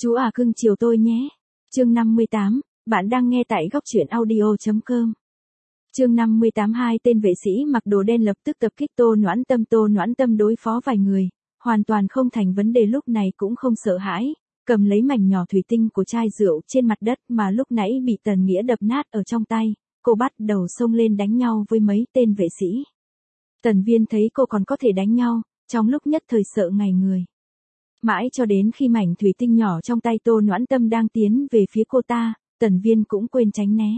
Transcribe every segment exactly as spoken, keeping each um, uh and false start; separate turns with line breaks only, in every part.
Chú à cưng chiều tôi nhé. Chương năm mươi tám, bạn đang nghe tại góc truyện audio chấm com. Chương năm mươi tám hai tên vệ sĩ mặc đồ đen lập tức tập kích Tô Noãn Tâm. Tô Noãn Tâm đối phó vài người, hoàn toàn không thành vấn đề, lúc này cũng không sợ hãi, cầm lấy mảnh nhỏ thủy tinh của chai rượu trên mặt đất mà lúc nãy bị Tần Nghĩa đập nát ở trong tay, cô bắt đầu xông lên đánh nhau với mấy tên vệ sĩ. Tần Viên thấy cô còn có thể đánh nhau, trong lúc nhất thời sợ ngây người. Mãi cho đến khi mảnh thủy tinh nhỏ trong tay Tô Noãn Tâm đang tiến về phía cô ta, Tần Viên cũng quên tránh né.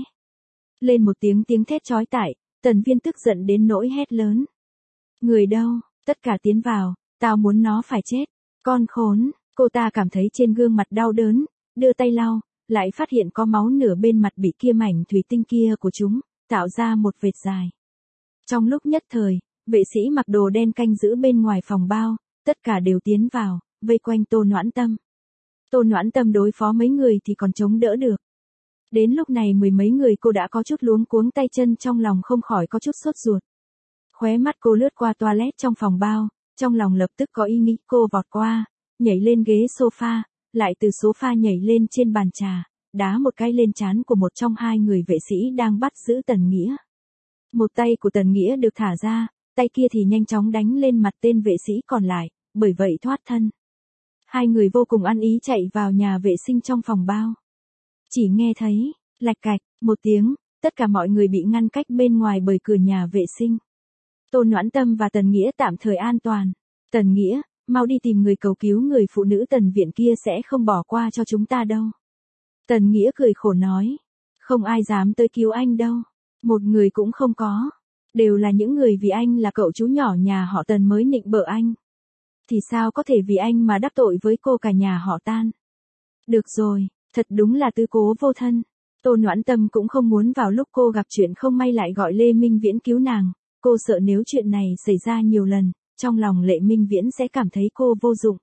Lên một tiếng tiếng thét chói tai, Tần Viên tức giận đến nỗi hét lớn. Người đâu, tất cả tiến vào, tao muốn nó phải chết, con khốn. Cô ta cảm thấy trên gương mặt đau đớn, đưa tay lau, lại phát hiện có máu nửa bên mặt bị kia mảnh thủy tinh kia của chúng, tạo ra một vệt dài. Trong lúc nhất thời, vệ sĩ mặc đồ đen canh giữ bên ngoài phòng bao, tất cả đều tiến vào, vây quanh Tô Noãn Tâm. Tô Noãn Tâm đối phó mấy người thì còn chống đỡ được. Đến lúc này mười mấy người cô đã có chút luống cuống tay chân, trong lòng không khỏi có chút sốt ruột. Khóe mắt cô lướt qua toilet trong phòng bao, trong lòng lập tức có ý nghĩ, cô vọt qua, nhảy lên ghế sofa, lại từ sofa nhảy lên trên bàn trà, đá một cái lên trán của một trong hai người vệ sĩ đang bắt giữ Tần Nghĩa. Một tay của Tần Nghĩa được thả ra, tay kia thì nhanh chóng đánh lên mặt tên vệ sĩ còn lại, bởi vậy thoát thân. Hai người vô cùng ăn ý chạy vào nhà vệ sinh trong phòng bao. Chỉ nghe thấy, lạch cạch, một tiếng, tất cả mọi người bị ngăn cách bên ngoài bởi cửa nhà vệ sinh. Tô Noãn Tâm và Tần Nghĩa tạm thời an toàn. Tần Nghĩa, mau đi tìm người cầu cứu người phụ nữ Tần Viện kia, sẽ không bỏ qua cho chúng ta đâu. Tần Nghĩa cười khổ nói. Không ai dám tới cứu anh đâu. Một người cũng không có. Đều là những người vì anh là cậu chú nhỏ nhà họ Tần mới nịnh bợ anh. Thì sao có thể vì anh mà đắc tội với cô cả nhà họ Tan. Được rồi, thật đúng là tứ cố vô thân. Tô Noãn Tâm cũng không muốn vào lúc cô gặp chuyện không may lại gọi Lê Minh Viễn cứu nàng. Cô sợ nếu chuyện này xảy ra nhiều lần, trong lòng Lê Minh Viễn sẽ cảm thấy cô vô dụng.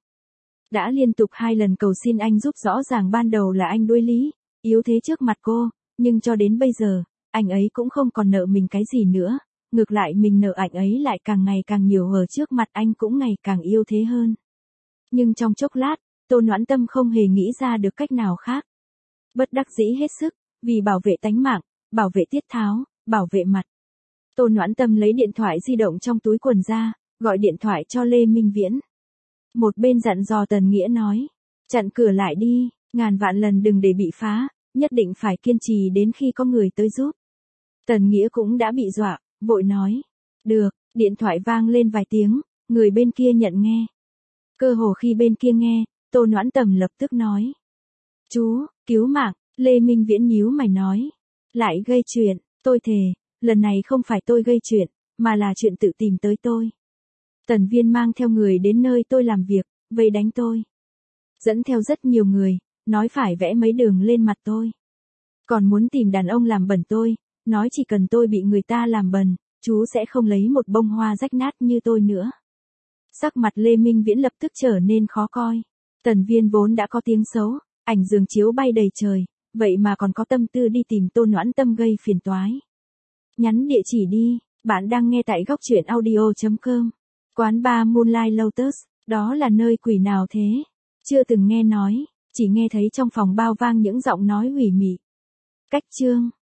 Đã liên tục hai lần cầu xin anh giúp, rõ ràng ban đầu là anh đuối lý, yếu thế trước mặt cô, nhưng cho đến bây giờ, anh ấy cũng không còn nợ mình cái gì nữa. Ngược lại mình nợ anh ấy lại càng ngày càng nhiều, ở trước mặt anh cũng ngày càng yêu thế hơn. Nhưng trong chốc lát, Tô Noãn Tâm không hề nghĩ ra được cách nào khác. Bất đắc dĩ hết sức, vì bảo vệ tánh mạng, bảo vệ tiết tháo, bảo vệ mặt. Tô Noãn Tâm lấy điện thoại di động trong túi quần ra, gọi điện thoại cho Lê Minh Viễn. Một bên dặn dò Tần Nghĩa nói, chặn cửa lại đi, ngàn vạn lần đừng để bị phá, nhất định phải kiên trì đến khi có người tới giúp. Tần Nghĩa cũng đã bị dọa, vội nói, được. Điện thoại vang lên vài tiếng, người bên kia nhận nghe. Cơ hồ khi bên kia nghe, Tô Noãn Tâm lập tức nói, chú, cứu mạng. Lê Minh Viễn nhíu mày nói, lại gây chuyện, tôi thề, lần này không phải tôi gây chuyện, mà là chuyện tự tìm tới tôi. Tần Viên mang theo người đến nơi tôi làm việc, vây đánh tôi. Dẫn theo rất nhiều người, nói phải vẽ mấy đường lên mặt tôi. Còn muốn tìm đàn ông làm bẩn tôi, nói chỉ cần tôi bị người ta làm bẩn, chú sẽ không lấy một bông hoa rách nát như tôi nữa. Sắc mặt Lê Minh Viễn lập tức trở nên khó coi. Tần Viên vốn đã có tiếng xấu, ảnh giường chiếu bay đầy trời, vậy mà còn có tâm tư đi tìm Tô Noãn Tâm gây phiền toái. Nhắn địa chỉ đi, bạn đang nghe tại góc truyện audio chấm com. Quán bar Moonlight Lotus, đó là nơi quỷ nào thế? Chưa từng nghe nói, chỉ nghe thấy trong phòng bao vang những giọng nói ủy mị. Cách chương